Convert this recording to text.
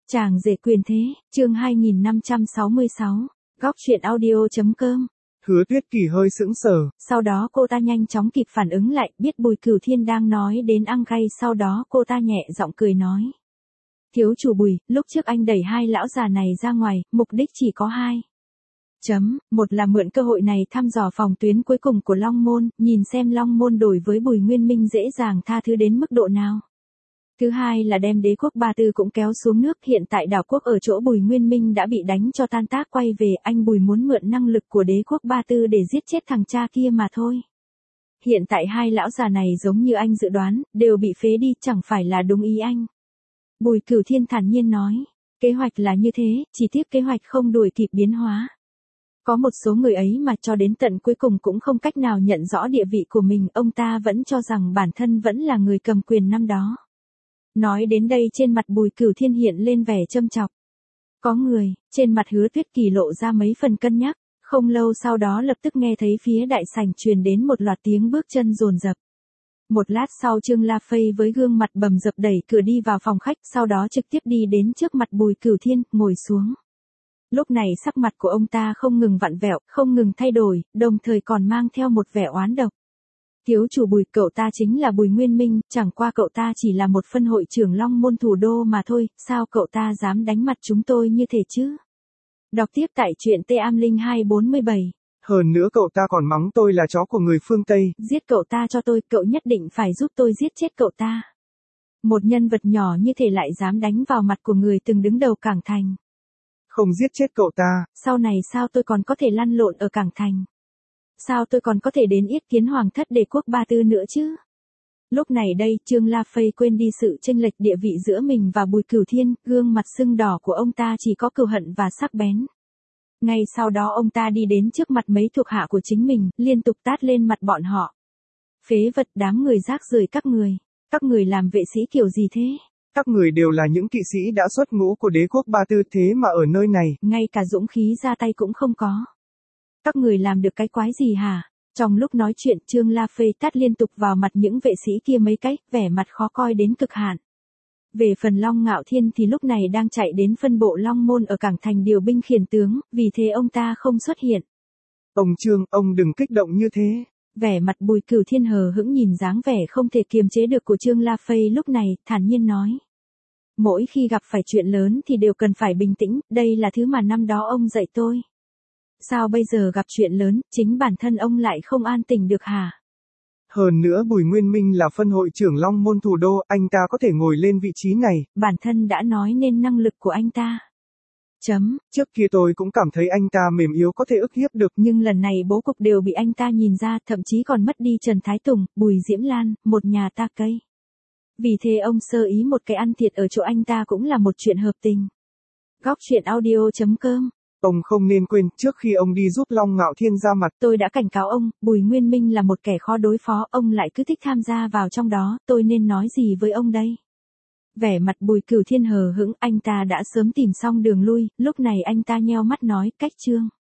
Chàng rể quyền thế, chương 2566, góc truyện audio.com. Hứa Tuyết Kỳ hơi sững sờ. Sau đó cô ta nhanh chóng kịp phản ứng lại, biết Bùi Cửu Thiên đang nói đến Ang Gay, sau đó cô ta nhẹ giọng cười nói. Thiếu chủ Bùi, lúc trước anh đẩy hai lão già này ra ngoài, mục đích chỉ có hai. Một là mượn cơ hội này thăm dò phòng tuyến cuối cùng của Long Môn, nhìn xem Long Môn đối với Bùi Nguyên Minh dễ dàng tha thứ đến mức độ nào. Thứ hai là đem đế quốc Ba Tư cũng kéo xuống nước, hiện tại đảo quốc ở chỗ Bùi Nguyên Minh đã bị đánh cho tan tác, quay về anh Bùi muốn mượn năng lực của đế quốc Ba Tư để giết chết thằng cha kia mà thôi. Hiện tại hai lão già này giống như anh dự đoán, đều bị phế đi, chẳng phải là đúng ý anh. Bùi Cửu Thiên thản nhiên nói, kế hoạch là như thế, chỉ tiếc kế hoạch không đuổi kịp biến hóa. Có một số người ấy mà cho đến tận cuối cùng cũng không cách nào nhận rõ địa vị của mình, ông ta vẫn cho rằng bản thân vẫn là người cầm quyền năm đó. Nói đến đây trên mặt Bùi Cửu Thiên hiện lên vẻ châm chọc. Có người, trên mặt Hứa Tuyết Kỳ lộ ra mấy phần cân nhắc, không lâu sau đó lập tức nghe thấy phía đại sảnh truyền đến một loạt tiếng bước chân dồn dập. Một lát sau Trương La Phây với gương mặt bầm dập đẩy cửa đi vào phòng khách, sau đó trực tiếp đi đến trước mặt Bùi Cửu Thiên, ngồi xuống. Lúc này sắc mặt của ông ta không ngừng vặn vẹo, không ngừng thay đổi, đồng thời còn mang theo một vẻ oán độc. Thiếu chủ Bùi, cậu ta chính là Bùi Nguyên Minh, chẳng qua cậu ta chỉ là một phân hội trưởng Long Môn thủ đô mà thôi, sao cậu ta dám đánh mặt chúng tôi như thế chứ? Đọc tiếp tại truyện T-Am0247. Hơn nữa cậu ta còn mắng tôi là chó của người phương Tây. Giết cậu ta cho tôi, cậu nhất định phải giúp tôi giết chết cậu ta. Một nhân vật nhỏ như thế lại dám đánh vào mặt của người từng đứng đầu Cảng Thành. Không giết chết cậu ta, sau này sao tôi còn có thể lăn lộn ở Cảng Thành? Sao tôi còn có thể đến yết kiến hoàng thất đế quốc Ba Tư nữa chứ? Lúc này đây, Trương La Phây quên đi sự chênh lệch địa vị giữa mình và Bùi Cửu Thiên, gương mặt sưng đỏ của ông ta chỉ có cừu hận và sắc bén. Ngay sau đó ông ta đi đến trước mặt mấy thuộc hạ của chính mình, liên tục tát lên mặt bọn họ. Phế vật, đám người rác rưởi các người làm vệ sĩ kiểu gì thế? Các người đều là những kỵ sĩ đã xuất ngũ của đế quốc Ba Tư, thế mà ở nơi này, ngay cả dũng khí ra tay cũng không có. Các người làm được cái quái gì hả? Trong lúc nói chuyện, Trương La Phây tát liên tục vào mặt những vệ sĩ kia mấy cái, vẻ mặt khó coi đến cực hạn. Về phần Long Ngạo Thiên thì lúc này đang chạy đến phân bộ Long Môn ở Cảng Thành điều binh khiển tướng, vì thế ông ta không xuất hiện. Ông Trương, ông đừng kích động như thế. Vẻ mặt Bùi Cửu Thiên hờ hững nhìn dáng vẻ không thể kiềm chế được của Trương La Phây lúc này, thản nhiên nói. Mỗi khi gặp phải chuyện lớn thì đều cần phải bình tĩnh, đây là thứ mà năm đó ông dạy tôi. Sao bây giờ gặp chuyện lớn, chính bản thân ông lại không an tĩnh được hả? Hơn nữa Bùi Nguyên Minh là phân hội trưởng Long Môn thủ đô, anh ta có thể ngồi lên vị trí này. Bản thân đã nói nên năng lực của anh ta. Trước kia tôi cũng cảm thấy anh ta mềm yếu có thể ức hiếp được. Nhưng lần này bố cục đều bị anh ta nhìn ra, thậm chí còn mất đi Trần Thái Tùng, Bùi Diễm Lan, một nhà ta cây. Vì thế ông sơ ý một cái ăn thiệt ở chỗ anh ta cũng là một chuyện hợp tình. Góc truyện audio.com. Ông không nên quên, trước khi ông đi giúp Long Ngạo Thiên ra mặt, tôi đã cảnh cáo ông, Bùi Nguyên Minh là một kẻ khó đối phó, ông lại cứ thích tham gia vào trong đó, tôi nên nói gì với ông đây? Vẻ mặt Bùi Cửu Thiên hờ hững, anh ta đã sớm tìm xong đường lui, lúc này anh ta nheo mắt nói, cách Trương.